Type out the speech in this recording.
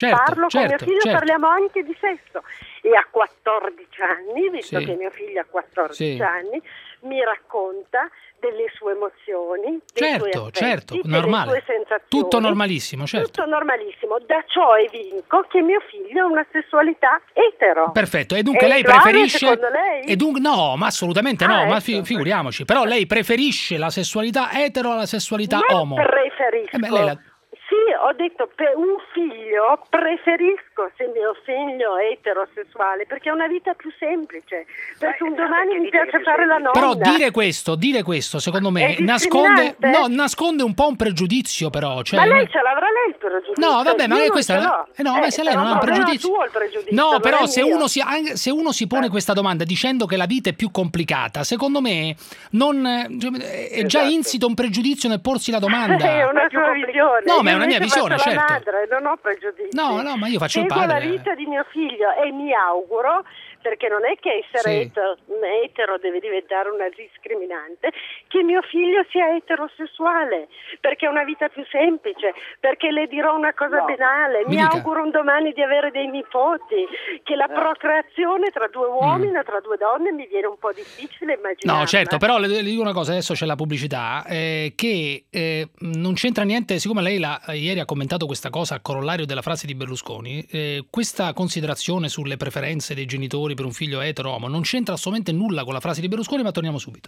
parlo con mio certo, figlio, certo. parliamo anche di sesso. E a 14 anni, visto Sì. che mio figlio ha 14 Sì. anni, mi racconta delle sue emozioni, dei suoi Certo, affetti, certo, delle normale. sue sensazioni. Tutto normalissimo, certo. Tutto normalissimo. Da ciò evinco che mio figlio ha una sessualità etero. Perfetto, e dunque È lei uguale, preferisce... secondo lei? E dunque, no, ma assolutamente no, ma ecco. figuriamoci. Però lei preferisce la sessualità etero alla sessualità Non homo? preferisco. Lei la... Sì, ho detto per un figlio preferisco se mio figlio è eterosessuale perché è una vita più semplice, perché un domani mi piace fare la nonna. Però dire questo, secondo me, È nasconde, discriminante? nasconde un po' un pregiudizio, però. Cioè, Ma lei ce l'avrà lei il pregiudizio? no, vabbè, ma io lei non questa... ce l'ho. no, ma se lei non ha un problema pregiudizio... suo il pregiudizio, No, non però è se mio. uno si pone questa domanda dicendo che la vita è più complicata, secondo me non, è già insito un pregiudizio nel porsi la domanda. È una sua visione. No, ma è Io una mia invece visione, faccio certo. la madre, non ho pregiudizi. No, ma io faccio il Seguo padre. la vita di mio figlio e mi auguro, perché non è che essere etero deve diventare una discriminante, che mio figlio sia eterosessuale, perché è una vita più semplice, perché le dirò una cosa banale, mi auguro un domani di avere dei nipoti, che la procreazione tra due uomini o tra due donne mi viene un po' difficile immaginare. No, certo, però le dico una cosa, adesso c'è la pubblicità, che non c'entra niente, siccome lei ieri ha commentato questa cosa a corollario della frase di Berlusconi, questa considerazione sulle preferenze dei genitori per un figlio etero-homo non c'entra assolutamente nulla con la frase di Berlusconi, ma torniamo subito.